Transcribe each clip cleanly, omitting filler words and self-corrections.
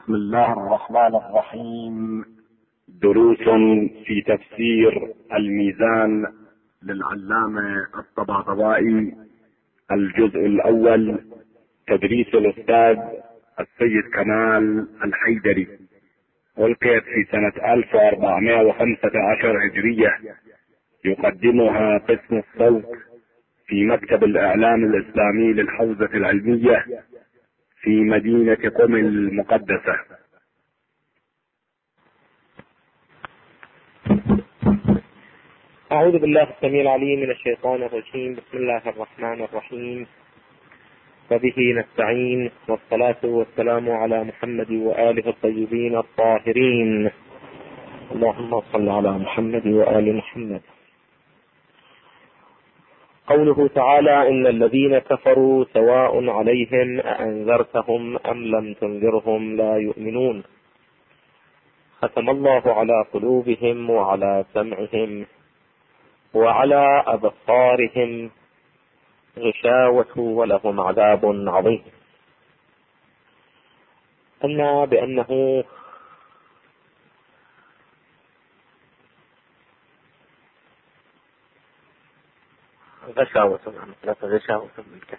بسم الله الرحمن الرحيم. دروس في تفسير الميزان للعلامة الطباطبائي، الجزء الأول، تدريس الأستاذ السيد كمال الحيدري، ألقيت في سنة 1415 هجرية. يقدمها قسم الصوت في مكتب الإعلام الإسلامي للحوزة العلمية في مدينة قم المقدسة. أعوذ بالله السميع العليم من الشيطان الرجيم. بسم الله الرحمن الرحيم، وبه نستعين، والصلاة والسلام على محمد وآله الطيبين الطاهرين. اللهم صل على محمد وآل محمد. قوله تعالى: إن الذين كفروا سواء عليهم أأنذرتهم أم لم تنذرهم لا يؤمنون، ختم الله على قلوبهم وعلى سمعهم وعلى أبصارهم غشاوة ولهم عذاب عظيم. قلنا بأنه غشاوة بالكسر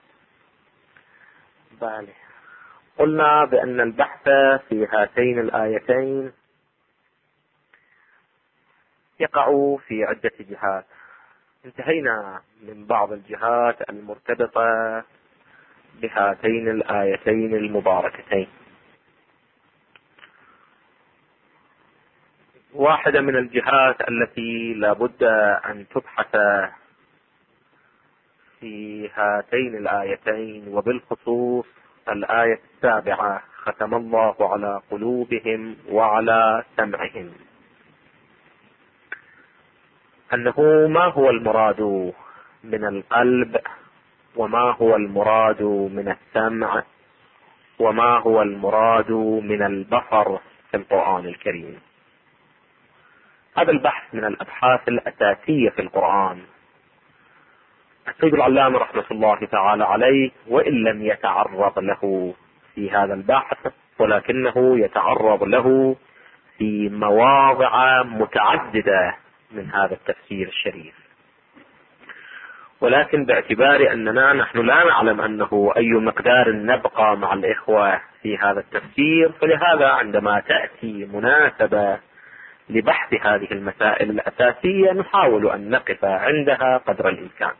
بالي. قلنا بأن البحث في هاتين الآيتين يقع في عدة جهات. انتهينا من بعض الجهات المرتبطة بهاتين الآيتين المباركتين. واحدة من الجهات التي لابد أن تبحث في هاتين الآيتين، وبالخصوص الآية 7: ختم الله على قلوبهم وعلى سمعهم، أنه ما هو المراد من القلب، وما هو المراد من السمع، وما هو المراد من البصر في القرآن الكريم. هذا البحث من الأبحاث الأساسية في القرآن. السيد العلامة رحمة الله تعالى عليه، وإن لم يتعرض له في هذا البحث، ولكنه يتعرض له في مواضع متعددة من هذا التفسير الشريف. ولكن باعتبار أننا نحن لا نعلم أنه أي مقدار نبقى مع الإخوة في هذا التفسير، فلهذا عندما تأتي مناسبة لبحث هذه المسائل الأساسية نحاول أن نقف عندها قدر الإمكان.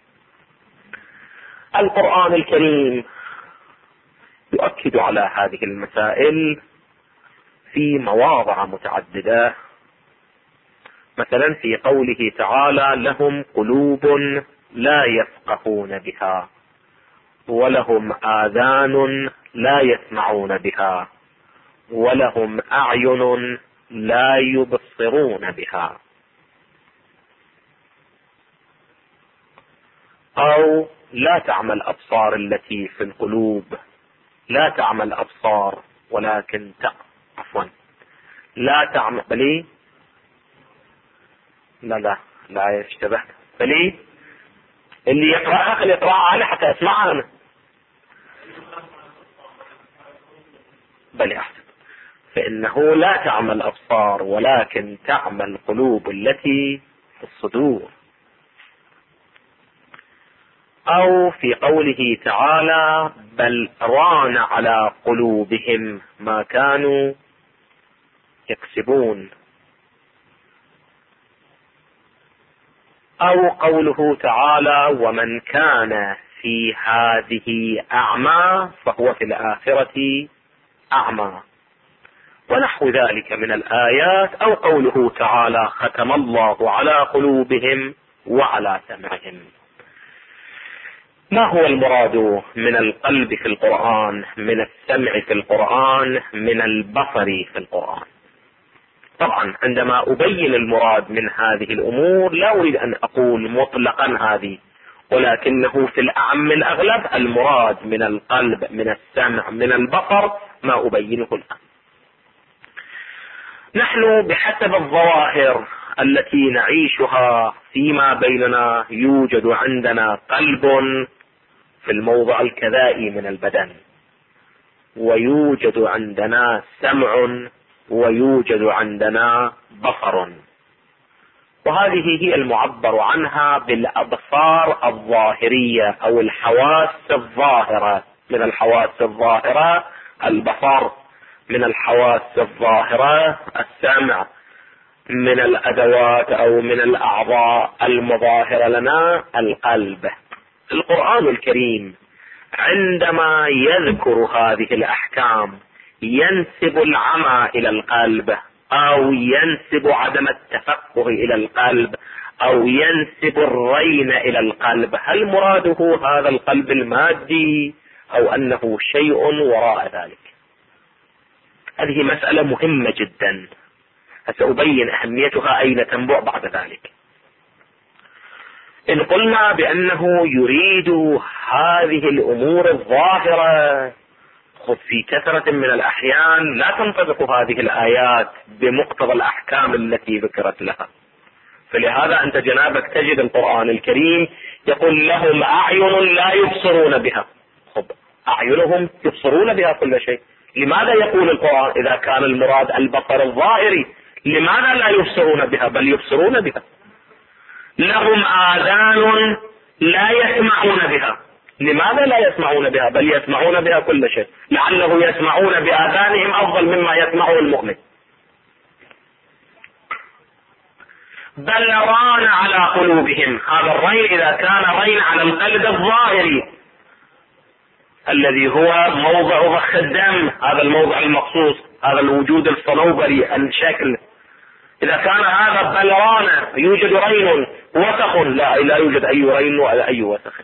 القرآن الكريم يؤكد على هذه المسائل في مواضع متعددة. مثلا في قوله تعالى: لهم قلوب لا يفقهون بها، ولهم آذان لا يسمعون بها، ولهم أعين لا يبصرون بها. أو لا تعمى الأبصار التي في القلوب، لا تعمى الأبصار ولكن لا تعمى بلي لا يشتبه بلي. اللي يقرأها خلي يقرأها أنا حتى أسمعها أنا. بلي أحسن. فإنه لا تعمى الأبصار ولكن تعمى القلوب التي في الصدور. أو في قوله تعالى: بل ران على قلوبهم ما كانوا يكسبون. أو قوله تعالى: ومن كان في هذه أعمى فهو في الآخرة أعمى، ونحو ذلك من الآيات. أو قوله تعالى: ختم الله على قلوبهم وعلى سمعهم. ما هو المراد من القلب في القرآن، من السمع في القرآن، من البصر في القرآن؟ طبعا عندما أبين المراد من هذه الأمور لا أريد أن أقول مطلقا هذه، ولكنه في الأعم الأغلب المراد من القلب، من السمع، من البصر، ما أبينه الآن. نحن بحسب الظواهر التي نعيشها فيما بيننا يوجد عندنا قلب في الموضع الكذائي من البدن، ويوجد عندنا سمع ويوجد عندنا بصر، وهذه هي المعبر عنها بالأبصار الظاهرية أو الحواس الظاهرة. من الحواس الظاهرة البصر، من الحواس الظاهرة السمع، من الأدوات أو من الأعضاء المظاهرة لنا القلب. القرآن الكريم عندما يذكر هذه الأحكام ينسب العمى إلى القلب، أو ينسب عدم التفقه إلى القلب، أو ينسب الرين إلى القلب. هل مراده هذا القلب المادي أو أنه شيء وراء ذلك؟ هذه مسألة مهمة جدا، سأبين أهميتها أين تنبع بعد ذلك. إن قلنا بأنه يريد هذه الأمور الظاهرة، في كثرة من الأحيان لا تنطبق هذه الآيات بمقتضى الأحكام التي ذكرت لها. فلهذا أنت جنابك تجد القرآن الكريم يقول لهم أعين لا يبصرون بها. أعينهم يبصرون بها كل شيء. لماذا يقول القرآن إذا كان المراد البصر الظاهري لماذا لا يبصرون بها بل يبصرون بها؟ لهم آذان لا يسمعون بها. لماذا لا يسمعون بها بل يسمعون بها كل شيء؟ لعله يسمعون بآذانهم أفضل مما يسمعه المؤمن. بل ران على قلوبهم. هذا الرين إذا كان رين على القلب الظاهري الذي هو موضع ضخ الدم، هذا الموضع المخصوص، هذا الوجود الصنوبري الشكل، إذا كان هذا بل ران يوجد رين وسخ، لا يوجد أي رين ولا أي وسخ.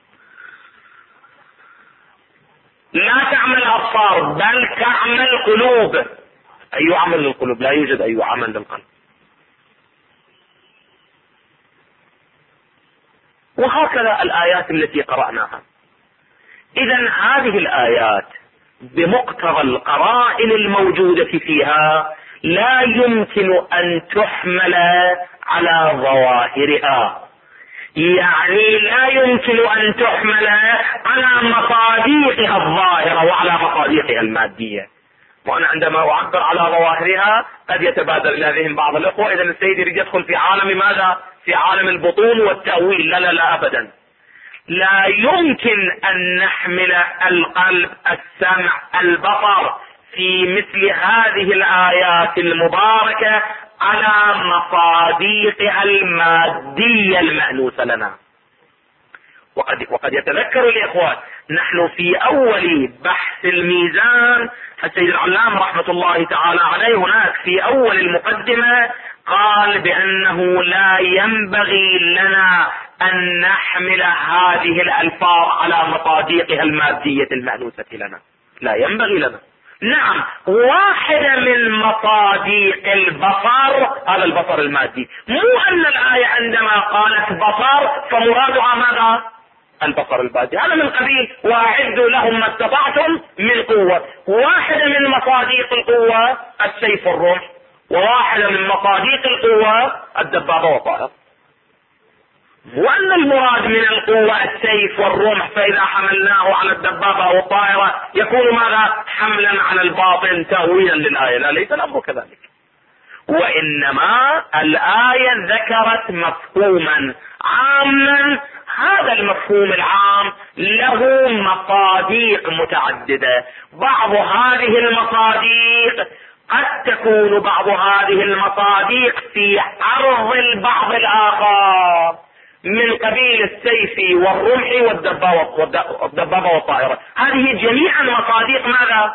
لا تعمل أبصار بل تعمل قلوب. أي عمل للقلوب؟ لا يوجد أي عمل للقلب. وهكذا الآيات التي قرأناها. إذن هذه الآيات بمقتضى القرائن الموجودة فيها لا يمكن أن تحمل على ظواهرها، يعني لا يمكن أن تحمل على مصاديقها الظاهرة وعلى مصاديقها المادية. وأنا عندما أعبر على ظواهرها قد يتبادر إلى ذهن بعض الأخوة إذا السيد يريد يدخل في عالم ماذا؟ في عالم البطون والتأويل. لا أبدا. لا يمكن أن نحمل القلب، السمع، البصر في مثل هذه الآيات المباركة على مصاديقها المادية المأنوسة لنا. وقد يتذكر الإخوان نحن في أول بحث الميزان السيد العلام رحمة الله تعالى عليه هناك في أول المقدمة قال بأنه لا ينبغي لنا أن نحمل هذه الألفاظ على مصاديقها المادية المأنوسة لنا. لا ينبغي لنا. نعم، واحدة من مصاديق البصر هذا البصر المادي. مو أن الآية عندما قالت بصر فمرادها ماذا؟ البصر المادي. هذا من قبيل وأعدوا لهم ما استطعتم من قوة. واحدة من مصاديق القوة السيف والرمح، وواحدة من مصاديق القوة الدبابة والطائرة. وأن المراد من القوة السيف والرمح، فإذا حملناه على الدبابة والطائرة يكون ماذا؟ حملا على الباطن تأويلا للآية. لا، ليس الأمر كذلك. وإنما الآية ذكرت مفهوما عاما، هذا المفهوم العام له مصاديق متعددة. بعض هذه المصاديق قد تكون بعض هذه المصاديق في عرض البعض الآخر من قبيل السيف والرمح والدبابة والطائرة. هذه جميعا مصاديق ماذا؟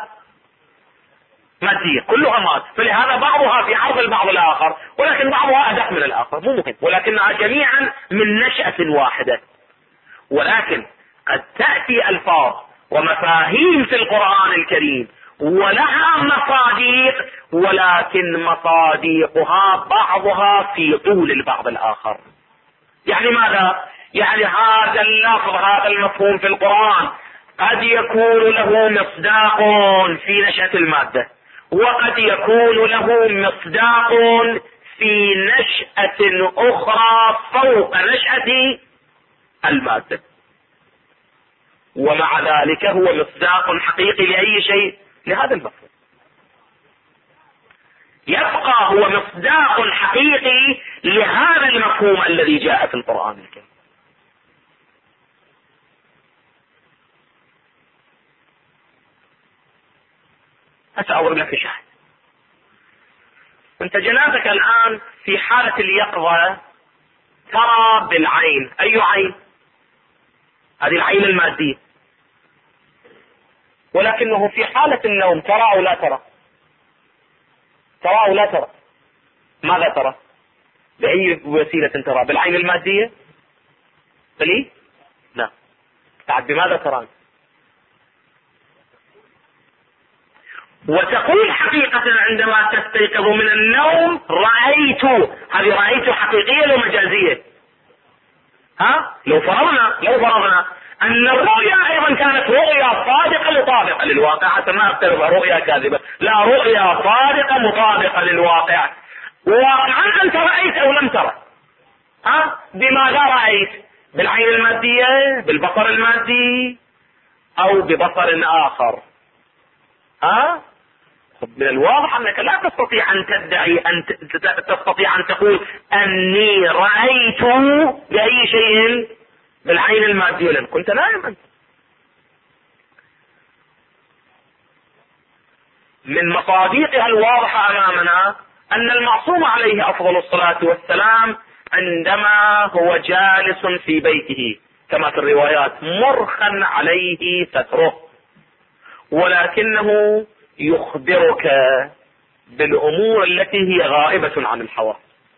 مادية، كلها ماد. فلهذا بعضها في عرض البعض الآخر، ولكن بعضها أدق من الآخر، مو مهم، ولكنها جميعا من نشأة واحدة. ولكن قد تأتي ألفاظ ومفاهيم في القرآن الكريم ولها مصاديق، ولكن مصاديقها بعضها في طول البعض الآخر. يعني ماذا؟ يعني هذا اللفظ، هذا المفهوم في القرآن قد يكون له مصداق في نشأة المادة، وقد يكون له مصداق في نشأة أخرى فوق نشأة المادة. ومع ذلك هو مصداق حقيقي لأي شيء؟ لهذا المفهوم، يبقى هو مصداق حقيقي لهذا المفهوم الذي جاء في القرآن الكريم. أضرب لك شاهد. انت جنابك الآن في حالة اليقظة ترى بالعين. أي عين؟ هذه العين المادية. ولكنه في حالة النوم ترى أو لا ترى؟ ترى أو لا ترى؟ ماذا ترى؟ بأي وسيلة ترى؟ بالعين المادية؟ بلي؟ لا. تعد بماذا ترى؟ وتقول حقيقة عندما تستيقظ من النوم رأيت. هذه رأيت حقيقية لو مجازية؟ لو فرضنا أن الرؤيا أيضا كانت رؤيا صادقة مطابقة للواقع، حتى ما أفترض رؤيا كاذبة، لا، رؤيا صادقة مطابقة للواقع. واقعا أنت رأيت أو لم ترى؟ بماذا رأيت؟ بالعين المادية، بالبصر المادي، أو ببصر آخر؟ من الواضح أنك لا تستطيع أن تدعي أن تستطيع أن تقول أني رأيت بأي شيء بالعين المادية، لأن كنت نائما. من مصادقها الواضحة أمامنا أن المعصوم عليه أفضل الصلاة والسلام عندما هو جالس في بيته كما في الروايات مرخا عليه ستره، ولكنه يخبرك بالأمور التي هي غائبة عن الحواس.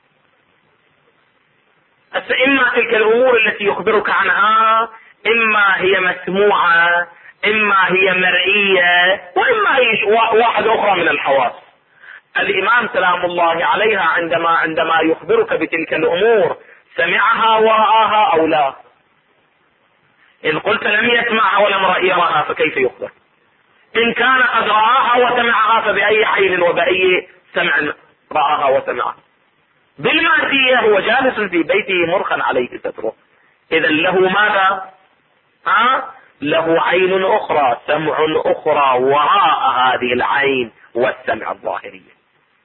إما تلك الأمور التي يخبرك عنها إما هي مسموعة، إما هي مرئية، وإما هي واحدة أخرى من الحواس. الإمام سلام الله عليها عندما يخبرك بتلك الأمور سمعها ورآها أو لا؟ إن قلت لم يسمعها ولم يراها فكيف يخبر؟ إن كان قد رآها وسمعها فبأي عين وبأي سمع رآها وسمعها؟ بالمادية هو جالس في بيته مرخا عليه ستره، إذا له ماذا؟ له عين أخرى، سمع أخرى وراء هذه العين والسمع الظاهرية.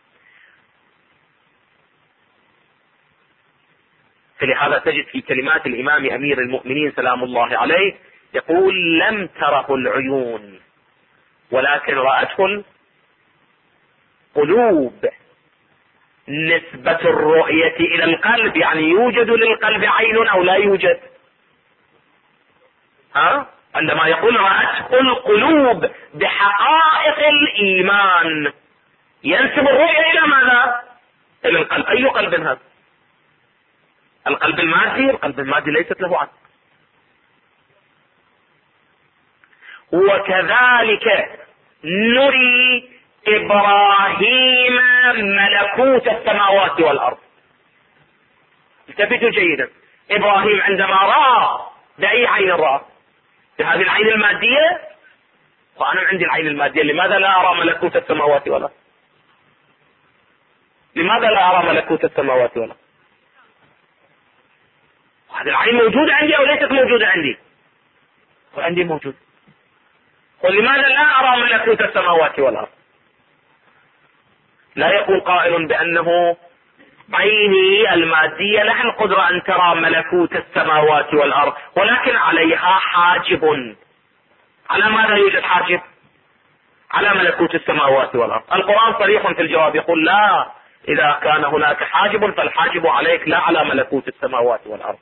فلهذا تجد في كلمات الإمام أمير المؤمنين سلام الله عليه يقول لم تره العيون ولكن رأته القلوب. نسبة الرؤية إلى القلب، يعني يوجد للقلب عين أو لا يوجد؟ عندما يقول رأته القلوب بحقائق الإيمان ينسب الرؤية إلى ماذا؟ إلى القلب. أي قلب هذا؟ القلب المادي. القلب المادي ليست له عقل. وكذلك نري إبراهيم ملكوت السماوات والأرض. التفتوا جيدا، إبراهيم عندما رأى بأي عين رأى؟ بهذه العين المادية. وأنا عندي العين المادية، لماذا لا أرى ملكوت السماوات والأرض؟ لماذا لا أرى ملكوت السماوات والأرض؟ هذه العين موجودة عندي أو ليست موجودة عندي؟ وعندي موجود. ولماذا لا أرى ملكوت السماوات والأرض؟ لا يقول قائل بأنه عيني المادية لها القدرة أن ترى ملكوت السماوات والأرض، ولكن عليها حاجب. على ماذا يوجد حاجب؟ على ملكوت السماوات والأرض. القرآن صريح في الجواب يقول لا، إذا كان هناك حاجب فالحاجب عليك لا على ملكوت السماوات والأرض.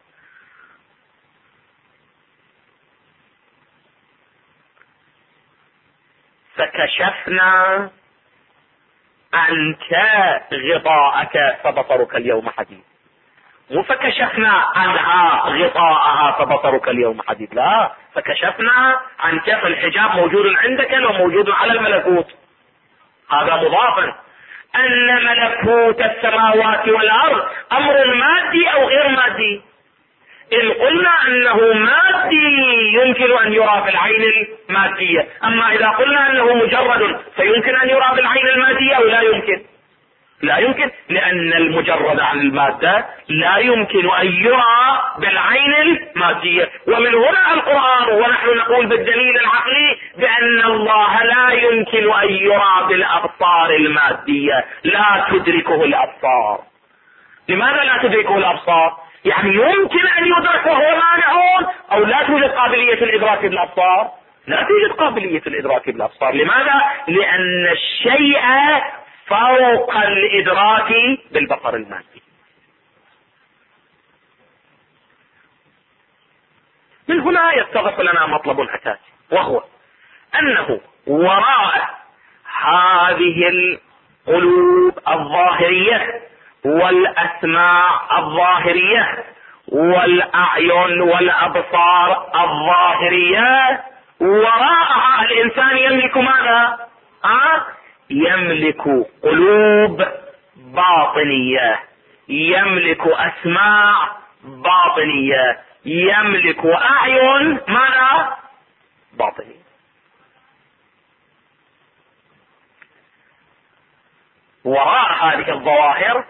فكشفنا عنك غطاءك فبصرك اليوم حديد. مو فكشفنا عنها غطاءها فبصرك اليوم حديد، لا، فكشفنا عنك فالحجاب موجود عندك لو موجود على الملكوت. هذا مضافا. أن ملكوت السماوات والأرض أمر مادي أو غير مادي؟ إن قلنا أنه مادي يمكن أن يرى بالعين المادية، أما إذا قلنا أنه مجرد فيمكن أن يرى بالعين المادية أو لا يمكن؟ لا يمكن، لأن المجرد عن المادة لا يمكن أن يرى بالعين المادية. ومن هنا القرآن ونحن نقول بالدليل العقلي بأن الله لا يمكن أن يرى بالأبصار المادية، لا تدركه الأبصار. لماذا لا تدركه الأبصار؟ يعني يمكن أن يدرك وهو مانعون، أو لا توجد قابلية الإدراك بالأبصار؟ لا توجد قابلية الإدراك بالأبصار. لماذا؟ لأن الشيء فوق الإدراك بالبصر المادي. من هنا يتضح لنا مطلب أساسي، وهو أنه وراء هذه القلوب الظاهرية والأسماع الظاهرية والأعين والأبصار الظاهرية، وراءها الإنسان يملك ماذا؟ يملك قلوب باطنية، يملك أسماع باطنية، يملك أعين ماذا؟ باطنية. وراء هذه الظواهر،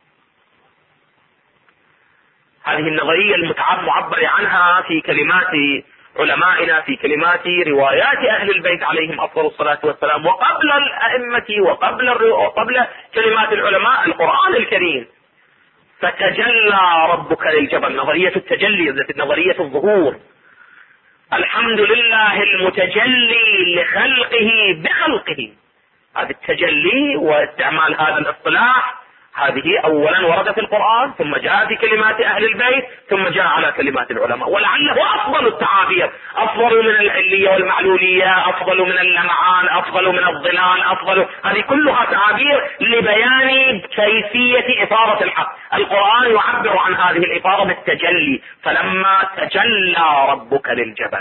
هذه النظرية المعبر عنها في كلمات علمائنا، في كلمات روايات أهل البيت عليهم أفضل الصلاة والسلام، وقبل الأئمة وقبل كلمات العلماء، القرآن الكريم: فتجلى ربك للجبل، نظرية التجلي، نظرية الظهور. الحمد لله المتجلي لخلقه بخلقه. هذا التجلي واستعمال هذا الاصطلاح، هذه اولا ورد في القرآن، ثم جاء في كلمات اهل البيت، ثم جاء على كلمات العلماء، ولعله افضل التعابير، افضل من العلية والمعلولية، افضل من اللمعان، افضل من الظلال، افضل، هذه كلها تعابير لبيان كيفية إثارة الحق. القرآن يعبر عن هذه الإثارة بالتجلي: فلما تجلى ربك للجبل.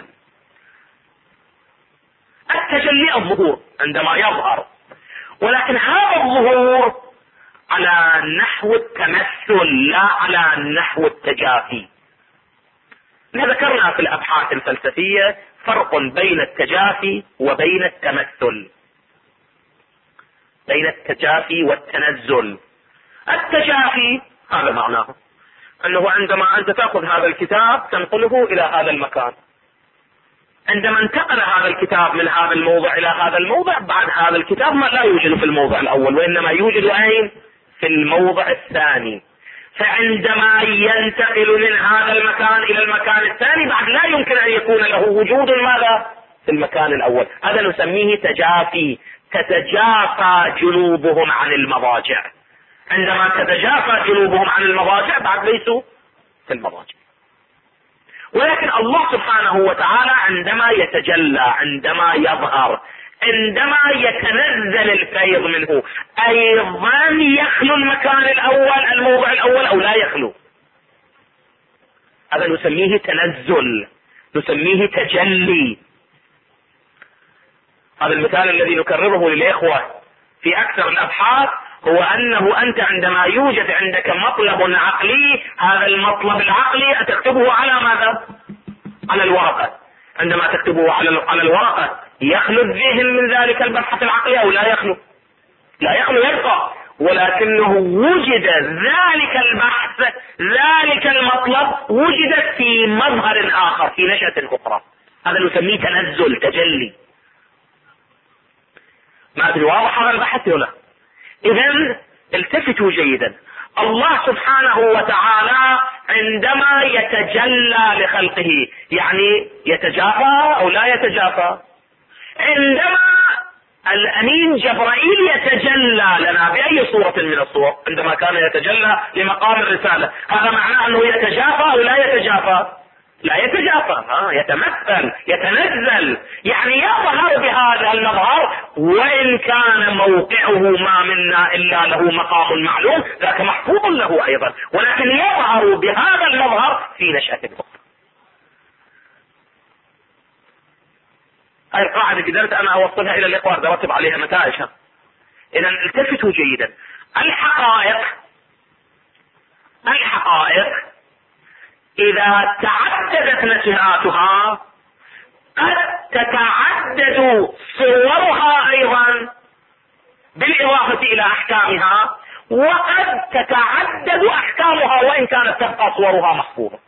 التجلي الظهور عندما يظهر، ولكن هذا الظهور على نحو التمثل لا على نحو التجافي. ذكرنا في الأبحاث الفلسفية فرق بين التجافي وبين التمثل، بين التجافي والتنزل. التجافي هذا معناه أنه عندما أنت تأخذ هذا الكتاب تنقله إلى هذا المكان، عندما انتقل هذا الكتاب من هذا الموضع إلى هذا الموضع، بعد هذا الكتاب ما لا يوجد في الموضع الأول، وإنما يوجد أين؟ في الموضع الثاني. فعندما ينتقل من هذا المكان إلى المكان الثاني، بعد لا يمكن أن يكون له وجود ماذا؟ في المكان الأول. هذا نسميه تجافي. تتجافى جنوبهم عن المضاجع. عندما تتجافى جنوبهم عن المضاجع بعد ليسوا في المضاجع. ولكن الله سبحانه وتعالى عندما يتجلى، عندما يظهر، عندما يتنزل الفيض منه، ايضا يخلو المكان الاول، الموضع الاول، او لا يخلو. هذا نسميه تنزل، نسميه تجلي. هذا المثال الذي نكرره للإخوة في أكثر الأبحاث هو أنه أنت عندما يوجد عندك مطلب عقلي، هذا المطلب العقلي تكتبه على ماذا؟ على الورقة. عندما تكتبه على الورقة يخلو الذهن من ذلك البحث العقلي أو لا يخلو؟ لا يخلو، يبقى، ولكنه وجد ذلك البحث، ذلك المطلب وجد في مظهر آخر، في نشأة أخرى. هذا نسميه تنزل، تجلي. ما أدري واضح هذا البحث ولا؟ إذن التفتوا جيدا. الله سبحانه وتعالى عندما يتجلى لخلقه، يعني يتجافى أو لا يتجافى؟ عندما الأمين جبرائيل يتجلى لنا بأي صورة من الصور، عندما كان يتجلى لمقام الرسالة، هذا معناه أنه يتجافى أو لا يتجافى؟ لا يتجافى، يتمثل، يتنزل، يعني يظهر بهذا المظهر، وإن كان موقعه ما منا إلا له مقام معلوم، ذاك محفوظ له أيضا، ولكن يظهر بهذا المظهر في نشأة الأخرى. هذه القاعدة قدرت أنا أوصلها إلى الإخوة، برتب عليها نتائجها. إذا التفتوا جيدا. الحقائق إذا تعددت نشآتها قد تتعدد صورها أيضا بالإضافة إلى أحكامها، وقد تتعدد احكامها وان كانت تبقى صورها محفوظة.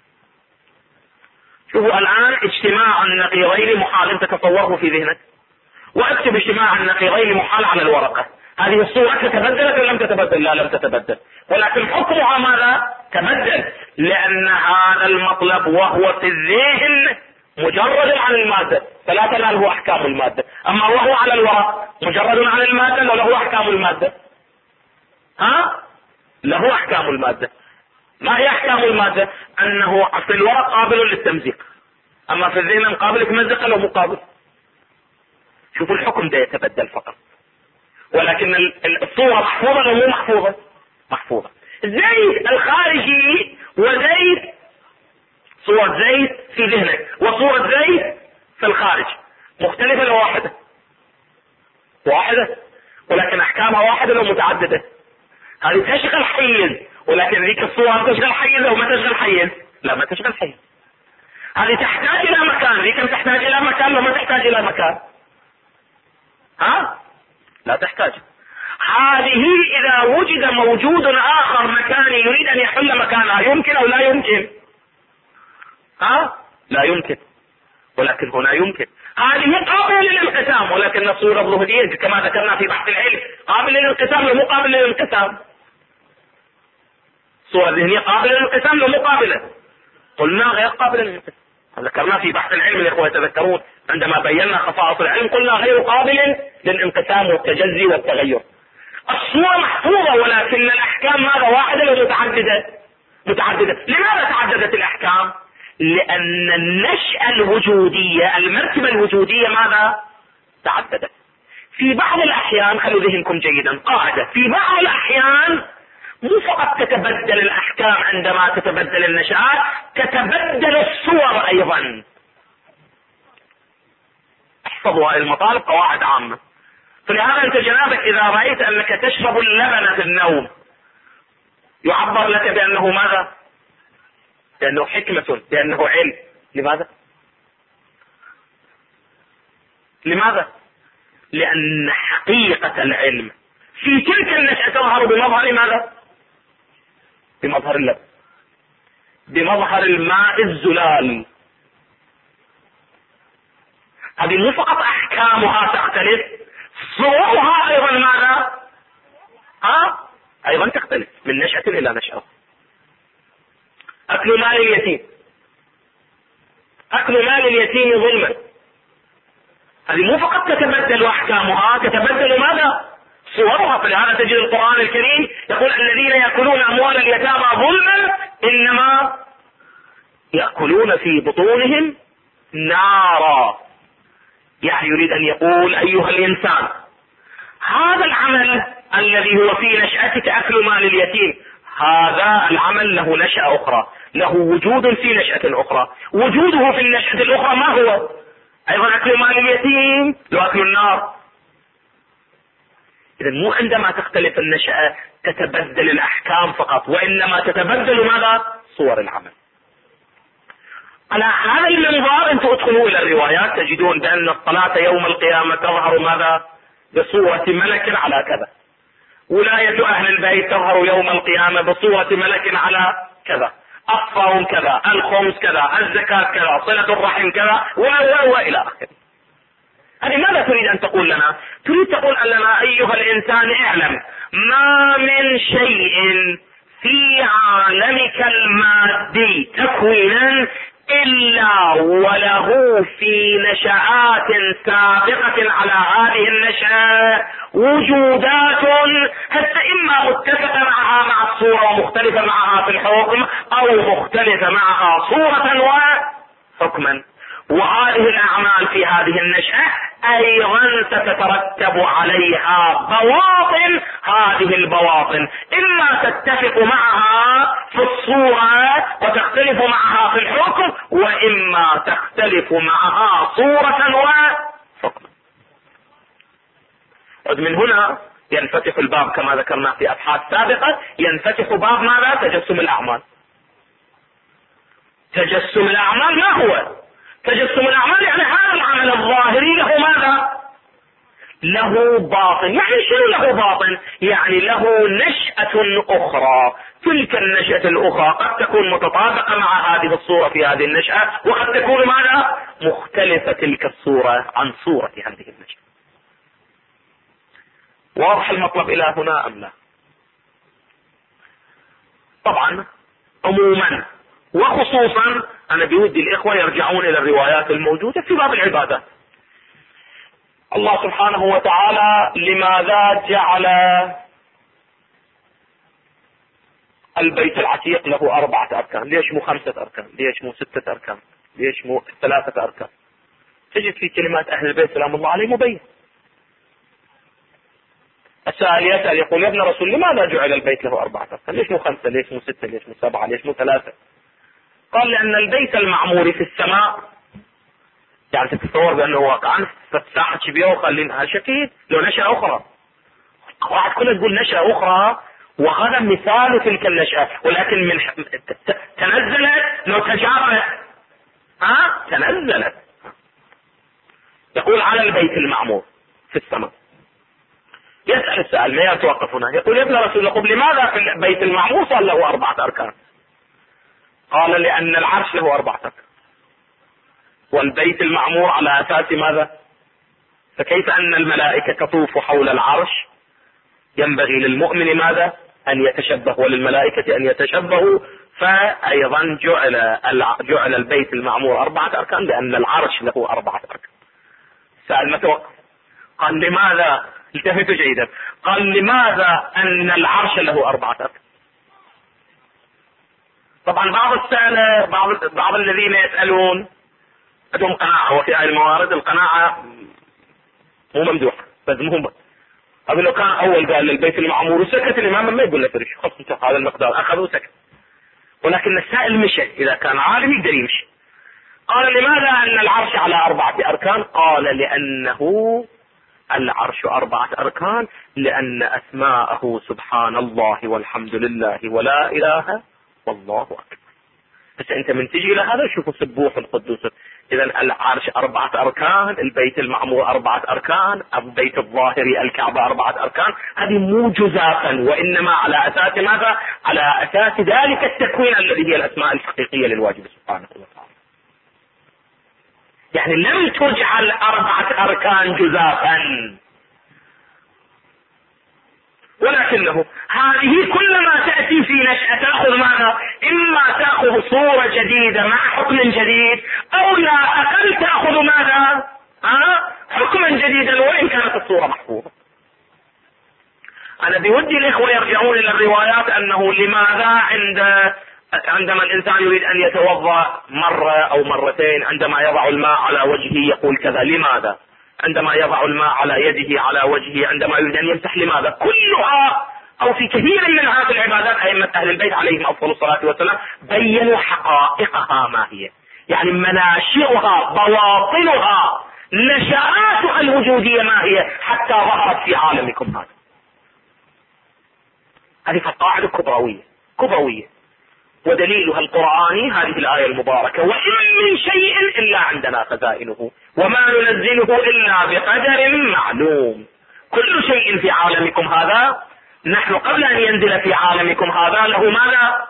شوفوا الان اجتماع النقيضين محال، انت تتصوره في ذهنك واكتب اجتماع النقيضين محال على الورقة. هذه الصورة تتبدلت ولا لم تتبدل؟ لا لم تتبدل، ولكن حكمها ماذا؟ تبدل، لان هذا المطلب وهو في الذهن مجرد عن المادة فلا تناله احكام المادة، اما وهو على الورق مجرد عن المادة وله احكام المادة. له احكام المادة. ما هي احكام المادة؟ انه في الورق قابل للتمزيق، اما في الذهن قابل للتمزيق لو مقابل. شوفوا الحكم ده يتبدل فقط، ولكن الصورة محفوظة ولا مو محفوظة؟ محفوظة. زيت الخارجي وزيت، صورة زيت في ذهنك وصورة زيت في الخارج مختلفة ولا واحدة؟ واحدة، ولكن احكامها واحدة لو متعددة. هذه تشغل حيز، ولكن ذيك الصورة تشغل حيز او ما تشغل حيز؟ لا ما تشغل حيز. هذه تحتاج الى مكان، ذيك تحتاج الى مكان وما تحتاج الى مكان؟ لا تحتاج. هذه اذا وجد موجود اخر مكاني يريد ان يحل مكانها يمكن او لا يمكن؟ لا يمكن، ولكن هنا يمكن. هذه قابلة للانقسام، ولكن الصورة الظهرية كما ذكرنا في بحث العلم قابل للانقسام ومو قابل للانقسام. الصورة الذهنية قابلة للانقسام ومو قابلة؟ قلنا غير قابلة للانقسام، ذكرنا في بحث العلم يا اخوة يتذكرون عندما بينا خصائص العلم قلنا غير قابل للانقسام والتجزي والتغير. الصورة محفوظة ولكن الاحكام ماذا؟ واحدة ولا متعددة؟ متعددة. لماذا تعددت الاحكام؟ لان النشأة الوجودية، المرتبة الوجودية ماذا؟ تعددت. في بعض الاحيان، خلوا ذهنكم جيدا قاعدة، في بعض الاحيان مو فقط تتبدل الاحكام عندما تتبدل النشآت، تتبدل الصور ايضا. احفظوا هذه المطالب قواعد عامة. فلهذا انت جنابك اذا رأيت انك تشرب اللبن في النوم يعبر لك بانه ماذا؟ لانه حكمة، لانه علم. لماذا؟ لماذا؟ لان حقيقة العلم في تلك النشأة تظهر بمظهر ماذا؟ بمظهر اللبن، بمظهر الماء الزلال. هذه مو فقط احكامها تختلف، صورها ايضا ماذا؟ ايضا تختلف من نشأة الى نشأة. اكل مال اليتيم، اكل مال اليتيم ظلما، هذه مو فقط تتبدل احكامها، تتبدل ماذا؟ صورها. فلهذا تجد القرآن الكريم يقول الذين يأكلون اموال اليتامى ظلما انما يأكلون في بطونهم نارا. يعني يريد ان يقول ايها الانسان هذا العمل الذي هو في نشأتك اكل مال اليتيم، هذا العمل له نشأة اخرى، له وجود في نشأة اخرى. وجوده في النشأة الاخرى ما هو؟ ايضا اكل مال اليتيم لو اكل النار. اذا مو عندما تختلف النشأة تتبدل الاحكام فقط، وانما تتبدل ماذا؟ صور العمل. على هذا المنظار انتم ادخلوا الى الروايات تجدون بان الصلاة يوم القيامة تظهر ماذا؟ بصورة ملك على كذا. ولاية اهل البيت تظهر يوم القيامة بصورة ملك على كذا. الصوم كذا، الخمس كذا، الزكاة كذا، صلة الرحم كذا، والى اخره. هذه ماذا تريد ان تقول لنا؟ تريد تقول لنا ايها الانسان اعلم ما من شيء في عالمك المادي تكوينا الا وله في نشآت سابقة على هذه النشأة وجودات حتى اما متفقة معها مع الصورة ومختلفة معها في الحكم، او مختلفة معها صورة وحكما. وهذه الاعمال في هذه النشأة ايضا ستترتب عليها بواطن. هذه البواطن اما تتفق معها في الصورة وتختلف معها في الحكم، واما تختلف معها صورة وحكم. من هنا ينفتح الباب كما ذكرنا في ابحاث سابقة، ينفتح باب ماذا؟ تجسم الاعمال. تجسم الاعمال ما هو؟ تجسم الاعمال يعني هذا العمل الظاهري له ماذا؟ له باطن. يعني شنو له باطن؟ يعني له نشأة أخرى. تلك النشأة الأخرى قد تكون متطابقة مع هذه الصورة في هذه النشأة، وقد تكون ماذا؟ مختلفة تلك الصورة عن صورة هذه النشأة. واضح المطلب إلى هنا أم لا؟ طبعا عموما وخصوصا أنا بودي الإخوة يرجعون إلى الروايات الموجودة في باب العبادات. الله سبحانه وتعالى لماذا جعل البيت العتيق له 4 أركان؟ ليش مو 5 أركان؟ ليش مو 6 أركان؟ ليش مو 3 أركان؟ تجد في كلمات أهل البيت سلام الله عليه مبين. السائل يسأل يقول: يا ابن رسول لماذا جعل البيت له 4 أركان؟ ليش مو 5؟ ليش مو 6؟ ليش مو 7؟ ليش مو 3؟ قال: لأن البيت المعمور في السماء، يعني تتصور بأنه واقعا فتساحة شبيه وخلينها شكيد لو نشأة أخرى. واحد كله تقول نشأة أخرى، وهذا مثال تلك النشأة، ولكن من تنزلت لو تجارت تنزلت. يقول على البيت المعمور في السماء. يسأل السائل: ما يتوقف هنا؟ يقول: يا ابن رسول الله لماذا في البيت المعمور صار له 4 أركان؟ قال: لأن العرش له 4 أركان، والبيت المعمور على أساس ماذا؟ فكيف أن الملائكة تطوف حول العرش؟ ينبغي للمؤمن ماذا؟ أن يتشبه، وللملائكة أن يتشبهوا. فأيضا جعل البيت المعمور 4 أركان لأن العرش له 4 أركان. سأل: ما توقف؟ قال: لماذا؟ التفتوا جيدا. قال: لماذا أن العرش له 4 أركان؟ طبعا بعض الذين يسألون عندهم قناعة، وفي هذه الموارد القناعة مو ممدوحة، مذمومة. أبي لو كان أول قال للبيت المعمور وسكت الإمام ما يقول له فرش، خلاص هذا المقدار أخذ وسكت. ولكن السائل مشى، إذا كان عالم يقدر يمشي. قال: لماذا أن العرش على 4 أركان؟ قال: لأنه العرش 4 أركان لأن أسماءه سبحان الله والحمد لله ولا إله والله أكبر. بس أنت من تجي إلى هذا شوفوا سبوح القدوس. إذا العرش 4 أركان، البيت المعمور 4 أركان، البيت الظاهري الكعبة 4 أركان. هذه مو جزافا، وإنما على أساس ماذا؟ على أساس ذلك التكوين الذي هي الأسماء الحقيقية للواجب سبحانه وتعالى. يعني لم تجعل 4 أركان جزافا، ولكنه هذه كلما تأتي في نشأة تأخذ ماذا؟ إما تأخذ صورة جديدة مع حكم جديد، أو لا أقل تأخذ ماذا؟ حكما جديدا وإن كانت الصورة محفوظة. أنا بودي الإخوة يرجعون إلى الروايات أنه لماذا عندما الإنسان يريد أن يتوضأ مرة أو مرتين، عندما يضع الماء على وجهه يقول كذا. لماذا؟ عندما يضع الماء على يده على وجهه، عندما يريد أن يمسح. لماذا؟ كلها أو في كثير من هذه العبادات أئمة أهل البيت عليهم أفضل الصلاة والسلام بينوا حقائقها ما هي، يعني مناشئها، بواطنها، نشآتها الوجودية ما هي، حتى ظهرت في عالمكم هذا. هذه قاعدة كبروية، ودليلها القرآني هذه الآية المباركة: وإن من شيء إلا عندنا خزائنه وما ننزله إلا بقدر معلوم. كل شيء في عالمكم هذا نحن قبل أن ينزل في عالمكم هذا له ماذا؟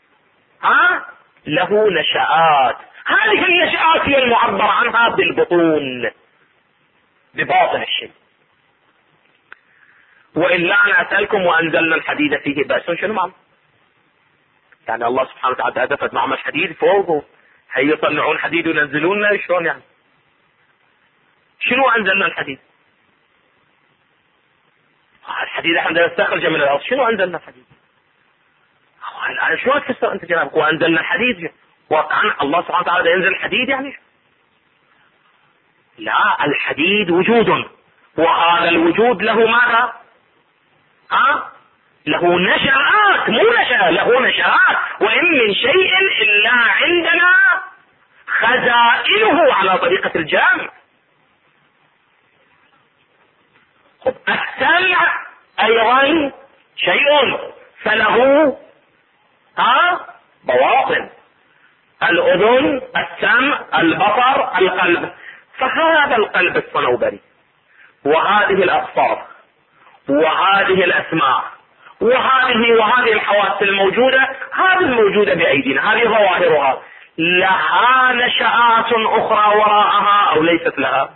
له نشآت. هذه النشآت هي المعبر عنها بالبطون، بباطن الشيء. وإلا أنا أسألكم: وأنزلنا الحديد فيه بأس شنو معنى؟ يعني الله سبحانه وتعالى دفت معمل حديد فوقه، هيصنعون حديد وينزلون شلون يعني؟ شنو أنزلنا الحديد؟ الحديد احنا نستخرجه من الأرض. شنو أنزلنا الحديد؟ شلون تفسر أنت جنابك وأنزلنا الحديد؟ واقعا الله سبحانه وتعالى ينزل الحديد يعني؟ لا، الحديد وجود، وهذا الوجود له ماذا؟ له نشآت، مو نشأة، له نشآت. وإن من شيء إلا عندنا خزائنه على طريقة الجامع. السمع أيضا شيء فله بواطن: الأذن، السمع، البصر، القلب. فهذا القلب الصنوبري وهذه الأبصار وهذه الأسماع وهذه الحواس الموجودة، هذه الموجودة بأيدينا، هذه ظواهرها، لها نشآت أخرى وراءها أو ليست لها؟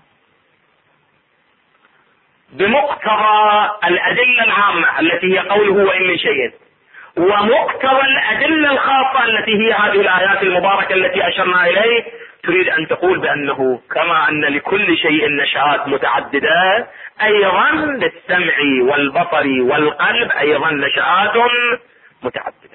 بمقتضى الأدلة العامة التي هي قوله وإن من شيء، ومقتضى الأدلة الخاصة التي هي هذه الآيات المباركة التي أشرنا إليه، تريد أن تقول بأنه كما أن لكل شيء نشآت متعددة، أيضا للسمع والبصر والقلب أيضا نشآت متعددة.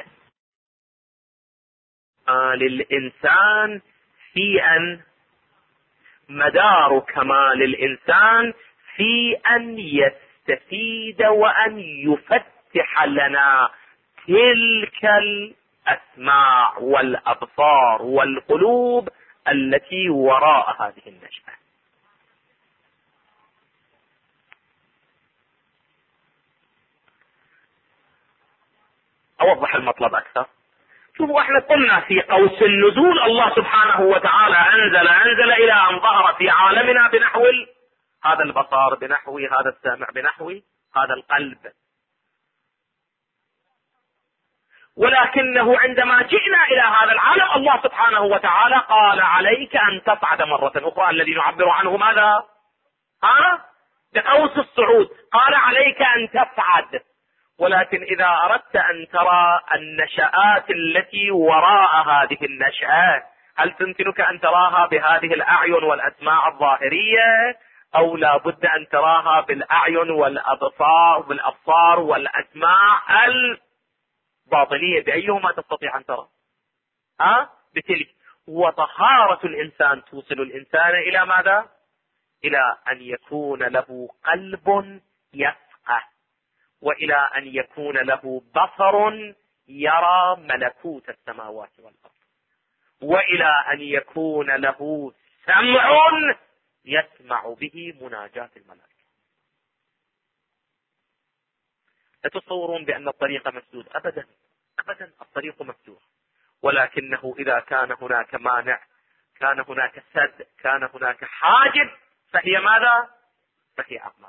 للإنسان في أن مدار كمال الإنسان في أن يستفيد وأن يفتح لنا تلك الأسماع والأبصار والقلوب التي وراء هذه النشأة. أوضح المطلب أكثر. شوفوا، احنا قلنا في قوس النزول الله سبحانه وتعالى أنزل إلى أن ظهر في عالمنا بنحو هذا البصر، بنحو هذا السمع، بنحو هذا القلب. ولكنه عندما جئنا إلى هذا العالم الله سبحانه وتعالى قال عليك أن تصعد مرة أخرى، الذي نعبر عنه ماذا؟ بقوس الصعود، قال عليك أن تصعد. ولكن إذا أردت أن ترى النشآت التي وراء هذه النشأة، هل تمكنك أن تراها بهذه الأعين والأسماع الظاهرية، أو لا بد أن تراها بالأعين والأبصار والأسماع الباطنية؟ بأيهما تستطيع أن ترى؟ بتلك. وطهارة الإنسان توصل الإنسان إلى ماذا؟ إلى أن يكون له قلب يفقه، وإلى أن يكون له بصر يرى ملكوت السماوات والأرض، وإلى أن يكون له سمع يسمع به مناجاة الملائكة. أتصورون بأن الطريق مسدود؟ أبدا أبدا، الطريق مفتوح، ولكنه إذا كان هناك مانع، كان هناك سد، كان هناك حاجب، فهي ماذا؟ فهي أعمال.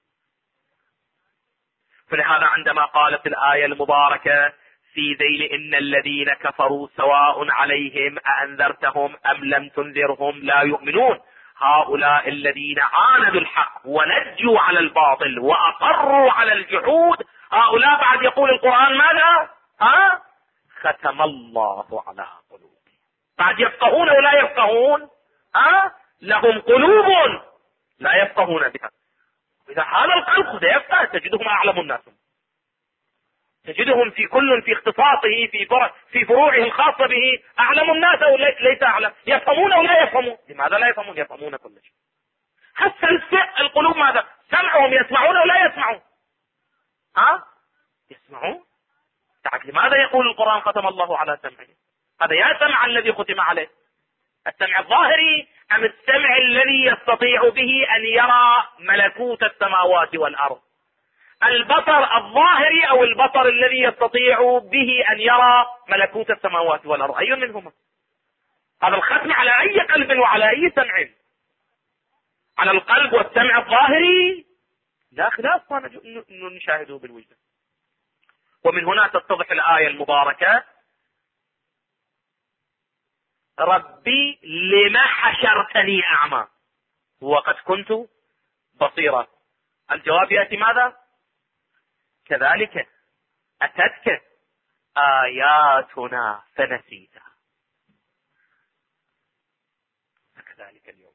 فلهذا عندما قالت الآية المباركة في ذيل إن الذين كفروا سواء عليهم أأنذرتهم أم لم تنذرهم لا يؤمنون، هؤلاء الذين عاندوا الحق ونجوا على الباطل وأقروا على الجحود، هؤلاء بعد يقول القرآن ماذا؟ ختم الله على قلوبهم. بعد يفقهون ولا يفقهون؟ لهم قلوب لا يفقهون بها. إذا هذا القلب يفقه تجدهم أعلم الناس، تجدهم في كل في اختصاصه في فروعه الخاصة به أعلم الناس أو ليس أعلم، يفهمون أو لا يفهمون. لماذا لا يفهمون؟ يفهمون كل شيء. حتى القلوب ماذا؟ سمعهم يسمعون أو لا يسمعون؟ يسمعون. لماذا يقول القرآن ختم الله على سمعه؟ هذا يا سمع الذي ختم عليه، السمع الظاهري أم السمع الذي يستطيع به أن يرى ملكوت السماوات والأرض؟ البصر الظاهري أو البصر الذي يستطيع به أن يرى ملكوت السماوات والأرض؟ أي منهما؟ هذا الختم على أي قلب وعلى أي سمع؟ على القلب والسمع الظاهري لا خلاف ما نشاهده بالوجدان. ومن هنا تتضح الآية المباركة ربي لما حشرتني أعمى وقد كنت بصيرا؟ الجواب يأتي ماذا؟ كذلك أتتك آياتنا فنسيتها، كذلك اليوم.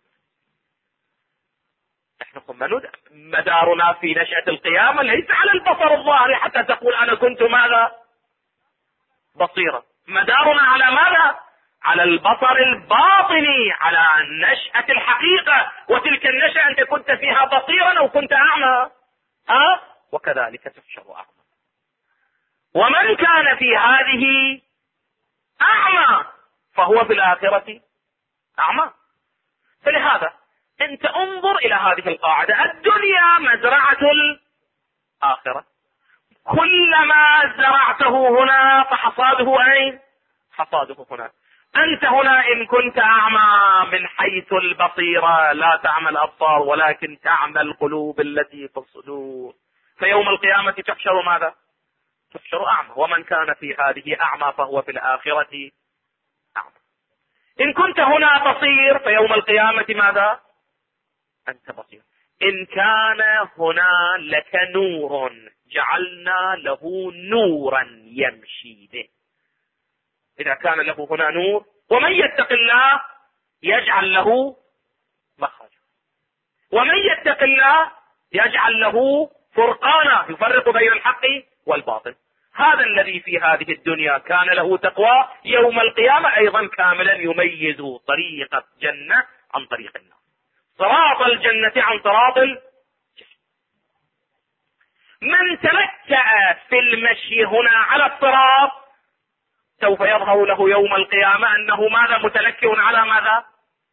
نحن مدارنا في نشأة القيامة ليس على البصر الظاهري حتى تقول أنا كنت ماذا؟ بصيرا. مدارنا على ماذا؟ على البصر الباطني، على نشأة الحقيقة، وتلك النشأة أنت كنت فيها بصيرا أو كنت أعمى. وكذلك تحشر أعمى. ومن كان في هذه أعمى فهو في الآخرة أعمى. فلهذا أنت انظر إلى هذه القاعدة: الدنيا مزرعة الآخرة، كلما زرعته هنا فحصاده أين؟ حصاده هناك. أنت هنا إن كنت أعمى من حيث البصيرة لا تعمى الأبصار ولكن تعمى القلوب التي في الصدور. فيوم القيامة تحشر ماذا؟ تحشر أعمى، ومن كان في هذه أعمى فهو في الآخرة أعمى. إن كنت هنا بصير فيوم القيامة ماذا؟ أنت بصير. إن كان هنا لك نور جعلنا له نورا يمشي به. إذا كان له هنا نور، ومن يتق الله يجعل له مخرجا، ومن يتق الله يجعل له فرقانا يفرق بين الحق والباطل. هذا الذي في هذه الدنيا كان له تقوى يوم القيامة أيضا كاملا يميز طريق الجنة عن طريق النار، صراط الجنة عن صراط الجنة. من تمتع في المشي هنا على الصراط سوف يظهر له يوم القيامة أنه ماذا؟ متلكئ على ماذا؟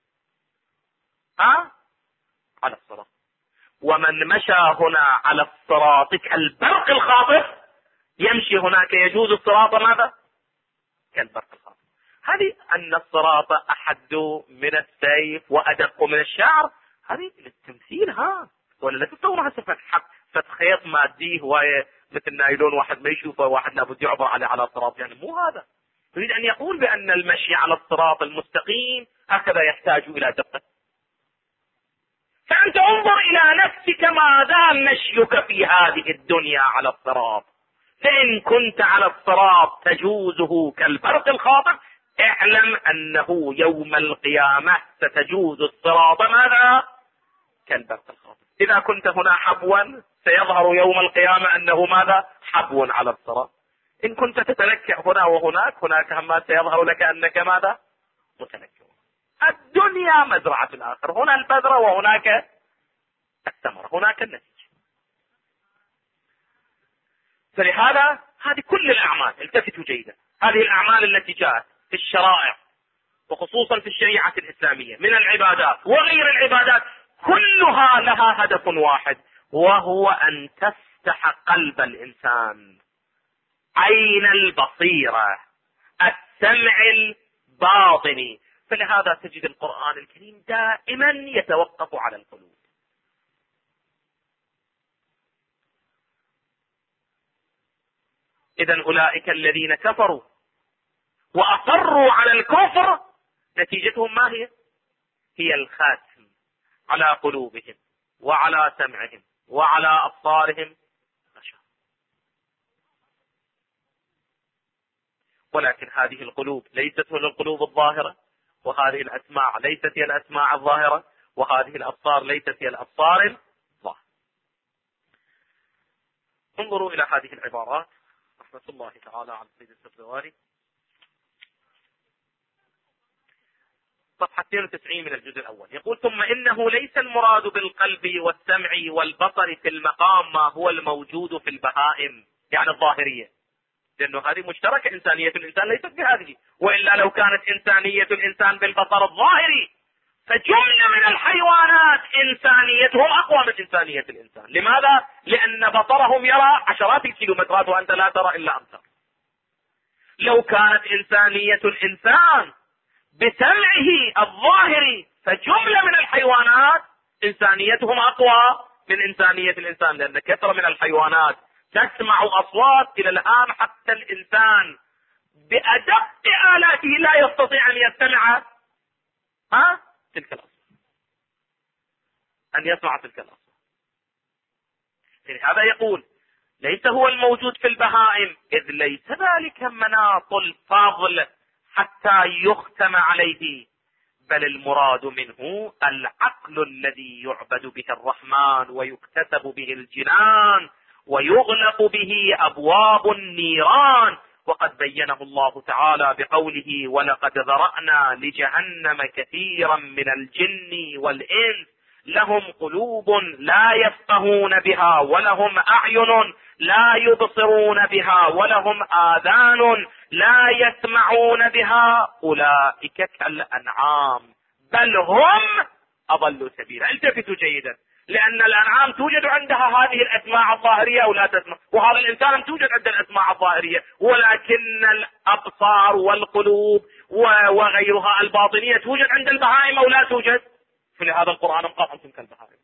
على الصراط. ومن مشى هنا على الصراط كالبرق الخاطف يمشي هناك يجوز الصراط ماذا؟ كالبرق الخاطف. هذه أن الصراط أحد من السيف وأدق من الشعر، هذه للتمثيل ولا لا تتصورها فتح خيط مادي هواية مثل نايلون، واحد ما يشوفه واحد لابد يعبر على الصراط، يعني مو هذا. يريد أن يقول بأن المشي على الصراط المستقيم هكذا يحتاج إلى دقة. فأنت انظر إلى نفسك ماذا مشيك في هذه الدنيا على الصراط. فإن كنت على الصراط تجوزه كالبرق الخاطف اعلم أنه يوم القيامة ستجوز الصراط ماذا؟ كالبرق الخاطف. إذا كنت هنا حبوا سيظهر يوم القيامة أنه ماذا؟ حبو على الصراط. إن كنت تتلكع هنا هناك هم سيظهر لك أنك ماذا؟ متلكع. الدنيا مزرعة الآخر، هنا البذرة وهناك الثمرة، هناك النتيجة. فلهذا هذه كل الأعمال، التفتوا جيدا، هذه الأعمال التي جاءت في الشرائع وخصوصا في الشريعة الإسلامية من العبادات وغير العبادات كلها لها هدف واحد، وهو أن تفتح قلب الإنسان، عين البصيرة، السمع الباطني. فلهذا تجد القرآن الكريم دائما يتوقف على القلوب. إذن أولئك الذين كفروا وأصروا على الكفر نتيجتهم ما هي؟ هي الخاتم على قلوبهم وعلى سمعهم وعلى أبصارهم غشاوة. ولكن هذه القلوب ليست هي القلوب الظاهرة، وهذه الأسماع ليست هي الأسماع الظاهرة، وهذه الأبصار ليست هي الأبصار الظاهرة. انظروا إلى هذه العبارات رحمة الله تعالى على سيد السبزواري، صفحة 92 من الجزء الأول. يقول: ثم إنه ليس المراد بالقلب والسمع والبصر في المقام ما هو الموجود في البهائم، يعني الظاهرية، لأنه هذه مشتركة، إنسانية الإنسان ليست بهذه، وإلا لو كانت إنسانية الإنسان بالبصر الظاهري فجملة من الحيوانات إنسانيتهم أقوى من إنسانية الإنسان. لماذا؟ لأن بصرهم يرى عشرات الكيلومترات وأنت لا ترى إلا أمتار. لو كانت إنسانية الإنسان بسمعه الظاهري فجملة من الحيوانات إنسانيتهم أقوى من إنسانية الإنسان، لأن كثرة من الحيوانات تسمع أصوات إلى الآن حتى الإنسان بأدق آلاته لا يستطيع أن يستمع تلك الأصوات، أن يسمع تلك الأصوات. هذا يقول ليس هو الموجود في البهائم، إذ ليس ذلك مناط الفضل حتى يختم عليه، بل المراد منه العقل الذي يعبد به الرحمن ويكتسب به الجنان ويغلق به أبواب النيران. وقد بينه الله تعالى بقوله: ولقد ذرأنا لجهنم كثيرا من الجن والإنس لهم قلوب لا يفقهون بها ولهم أعين لا يبصرون بها ولهم آذان لا يسمعون بها أولئك كالأنعام بل هم أضلوا سبيلا. التفتوا جيدا، لأن الأنعام توجد عندها هذه الأسماع الظاهرية أو لا تسمع، وهذا الإنسان توجد عنده الأسماع الظاهرية، ولكن الأبصار والقلوب وغيرها الباطنية توجد عند البهائم أو لا توجد. فلهذا القرآن قال أنتم كالبهائم.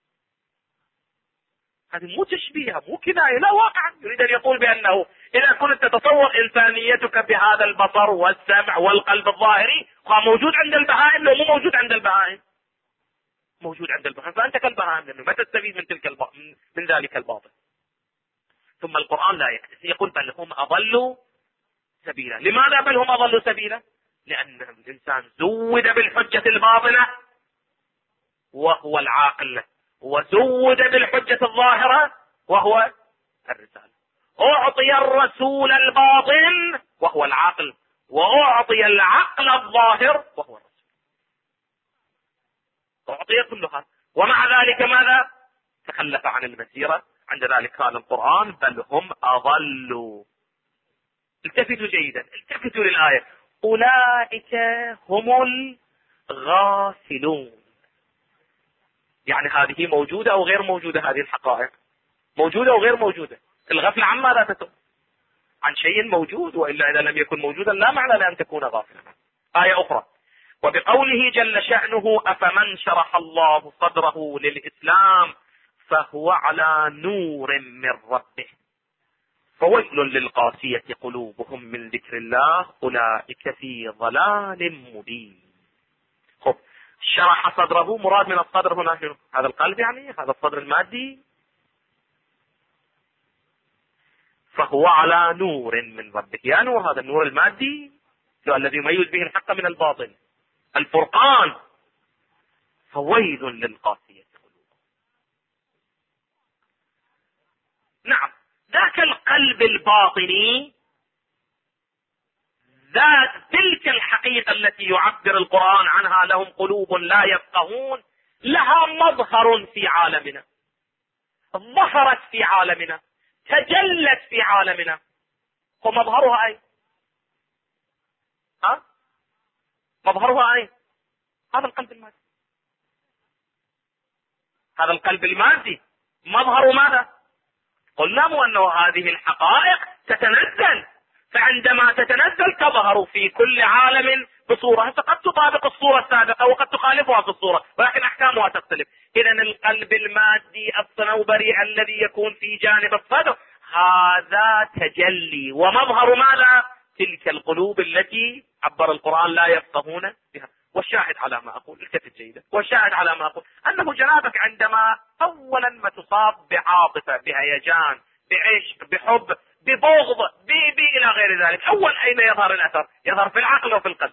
هذه مو تشبيه، مو كناية، لا، واقعا يريد أن يقول بأنه إذا كنت تتصور إنسانيتك بهذا البصر والسمع والقلب الظاهري موجود عند البهائم، لو مو موجود عند البهائم موجود عند البهائم، فأنت كالبهائم، لأنه ما تستفيد من ذلك الباطل. ثم القرآن لا يكتفي، يقول بل هم أضلوا سبيلا. لماذا بل هم أضلوا سبيلا؟ لأن الإنسان زود بالحجة الباطنة وهو العاقل، وزود بالحجة الظاهرة وهو الرسالة. أعطي الرسول الباطن وهو العقل، وأعطي العقل الظاهر وهو الرسول. أعطي كلها، ومع ذلك ماذا؟ تخلف عن المسيرة. عند ذلك قال القرآن بل هم أضلوا. التفتوا جيدا، التفتوا للآية، أولئك هم الغافلون. يعني هذه موجودة أو غير موجودة؟ هذه الحقائق موجودة أو غير موجودة؟ الغفلة عن ماذا تتم؟ عن شيء موجود، وإلا إذا لم يكن موجودا لا معنى لأن تكون غافلا. آية أخرى، وبقوله جل شأنه أفمن شرح الله صدره للإسلام فهو على نور من ربه فويل للقاسية قلوبهم من ذكر الله أولئك في ضلال مبين. خب، شرح صدره، مراد من الصدر هنا شنو؟ هذا القلب، يعني هذا الصدر المادي. فهو على نور من ربه، يا نور هذا النور المادي الذي يميز به الحق من الباطل، الفرقان. فويل للقاسية قلوبهم. نعم، ذاك القلب الباطني، ذات تلك الحقيقة التي يعبر القرآن عنها لهم قلوب لا يفقهون، لها مظهر في عالمنا، ظهرت في عالمنا، تجلت في عالمنا. ومظهرها أي؟ مظهرها أي؟ هذا القلب المادي. هذا القلب المادي مظهر ماذا؟ قلنا مو أنه هذه الحقائق تتنزل، فعندما تتنزل تظهر في كل عالم بصورة قد تطابق الصورة السابقة وقد تخالفها في الصورة، ولكن أحكامها تختلف. إذا القلب المادي الصنوبري الذي يكون في جانب الصدر هذا تجلي ومظهر ماذا؟ تلك القلوب التي عبر القرآن لا يفقهون بها. والشاهد على ما أقول، التفت جيدا، والشاهد على ما أقول أنه جنابك عندما أولا ما تصاب بعاطفة، بهيجان، بعشق، بحب، ببغض، إلى غير ذلك، أول أين يظهر الأثر؟ يظهر في العقل أو في القلب؟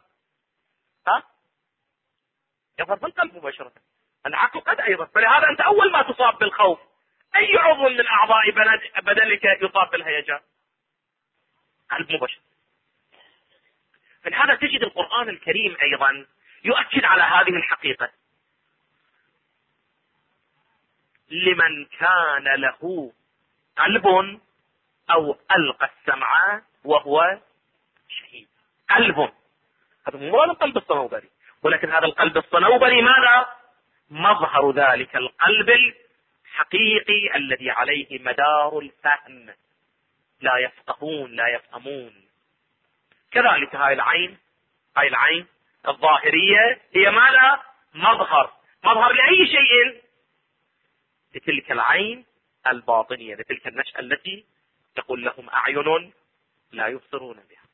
يظهر في القلب مباشرة. العقل قد أيضا. فلهذا أنت أول ما تصاب بالخوف أي عضو من أعضاء بدنك يصاب بالهيجان؟ قلب مباشر. فلهذا تجد القرآن الكريم أيضا يؤكد على هذه الحقيقة. لمن كان له قلب أو ألقى السمع وهو شهيد. قلب، هذا مو القلب الصنوبري، ولكن هذا القلب الصنوبري ماذا؟ مظهر ذلك القلب الحقيقي الذي عليه مدار الفهم. لا يفقهون، لا يفهمون. كذلك هاي العين الظاهرية هي ماذا؟ مظهر لأي شيء؟ لتلك العين الباطنية، لتلك النشأة التي تقول لهم أعين لا يبصرون بها.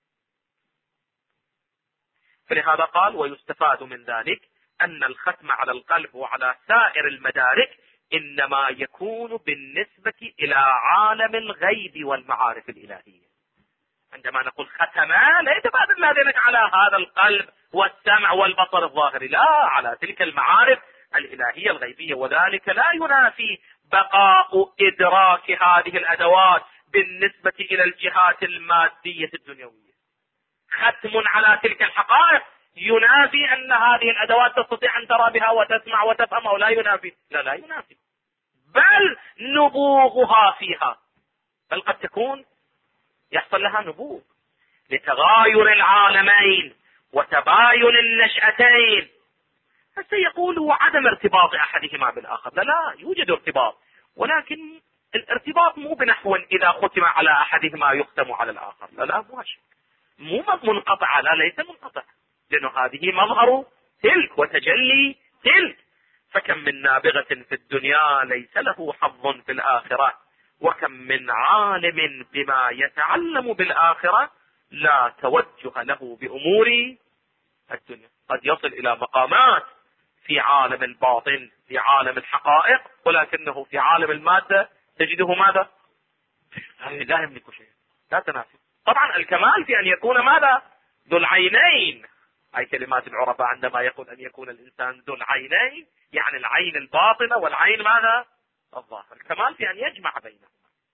فلهذا قال ويستفاد من ذلك أن الختم على القلب وعلى سائر المدارك إنما يكون بالنسبة إلى عالم الغيب والمعارف الإلهية. عندما نقول ختم لا يتبادل ذلك على هذا القلب والسمع والبصر الظاهري، لا، على تلك المعارف الإلهية الغيبية. وذلك لا ينافي بقاء إدراك هذه الأدوات بالنسبة إلى الجهات المادية الدنيوية. ختم على تلك الحقائق ينافي أن هذه الأدوات تستطيع أن ترى بها وتسمع وتفهم، أو لا ينافي؟ لا ينافي، بل نبوغها فيها، بل قد تكون يحصل لها نبوغ لتغاير العالمين وتباين النشأتين. فسيقول هو عدم ارتباط احدهما بالاخر. لا يوجد ارتباط، ولكن الارتباط مو بنحو اذا ختم على احدهما يختم على الاخر. لا مو منقطع، لا ليس منقطع، لانه هذه مظهر تلك وتجلي تلك. فكم من نابغة في الدنيا ليس له حظ في الآخرة، وكم من عالم بما يتعلم بالآخرة لا توجه له بأمور الدنيا. قد يصل إلى مقامات في عالم الباطن، في عالم الحقائق، ولكنه في عالم المادة تجده ماذا؟ لا يملك شيء، لا تنافي. طبعا الكمال في أن يكون ماذا؟ ذو العينين. أي كلمات العرباء عندما يقول أن يكون الإنسان ذو العينين، يعني العين الباطنة والعين ماذا؟ الظاهر. الكمال في أن يجمع بينهما.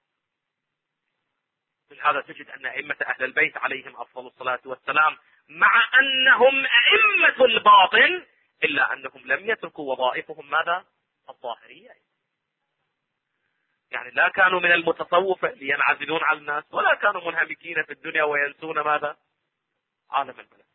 لهذا تجد أن أئمة أهل البيت عليهم أفضل الصلاة والسلام مع أنهم أئمة الباطن إلا أنهم لم يتركوا وظائفهم ماذا؟ الظاهرية. يعني لا كانوا من المتصوفة لينعزلون عن الناس، ولا كانوا منهمكين في الدنيا وينسون ماذا؟ عالم الملك.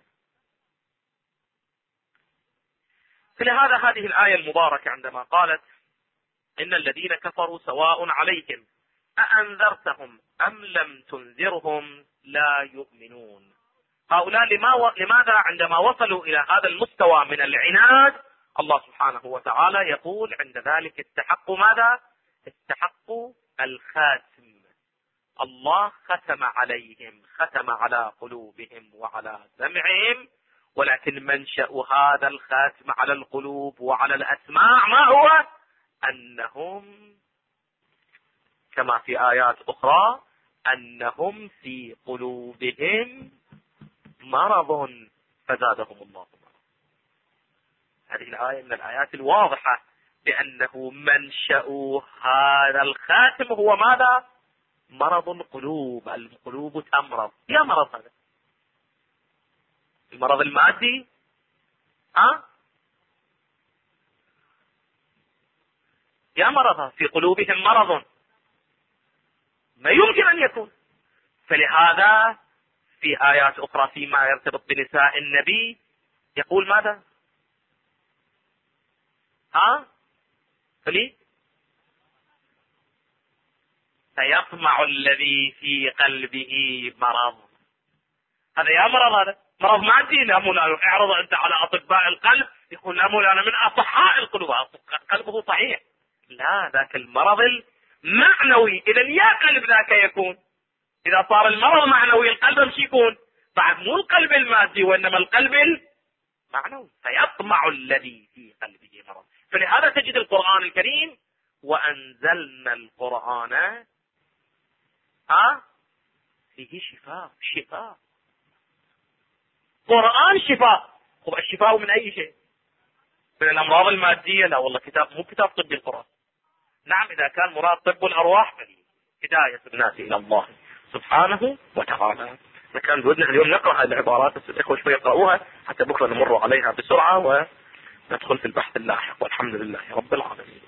فلهذا هذه الآية المباركة عندما قالت إن الذين كفروا سواء عليهم أأنذرتهم أم لم تنذرهم لا يؤمنون. هؤلاء لماذا عندما وصلوا إلى هذا المستوى من العناد الله سبحانه وتعالى يقول عند ذلك استحقوا ماذا؟ استحقوا الخاتم. الله ختم عليهم، ختم على قلوبهم وعلى سمعهم، ولكن منشأ هذا الخاتم على القلوب وعلى الأسماع ما هو؟ أنهم كما في آيات أخرى أنهم في قلوبهم مرض فزادهم الله مرض. هذه الآية من الآيات الواضحة بأنه منشأ هذا الخاتم هو ماذا؟ مرض القلوب. القلوب تمرض. يا مرض هذا؟ المرض المادي؟ يا مرض في قلوبهم مرض، ما يمكن أن يكون. فلهذا في آيات أخرى فيما يرتبط بنساء النبي يقول ماذا؟ فلي سيطمع الذي في قلبه مرض. هذا يا مرض، هذا مرض مادي. لا مولانا اعرض أنت على أطباء القلب، يقول لا مولانا من أصحاء القلوب، قلبه صحيح. لا، ذاك المرض المعنوي. إذا يا قلب ذاك يكون. إذا صار المرض معنوي القلب مش يكون بعد، مو القلب المادي وإنما القلب المعنوي. فيطمع الذي في قلبه مرض. فلهذا تجد القرآن الكريم وأنزلنا القرآن فيه شفاء. قرآن شفاء. هو الشفاء من أي شيء؟ من الأمراض المادية؟ لا والله، مو كتاب طبي القرآن. نعم إذا كان مراد طب الأرواح هداية الناس إلى الله سبحانه وتعالى. كان بدنا اليوم نقرأ هذه العبارات، بس الإخوة شوي يقرأوها حتى بكرة نمر عليها بسرعة وندخل في البحث اللاحق، والحمد لله رب العالمين.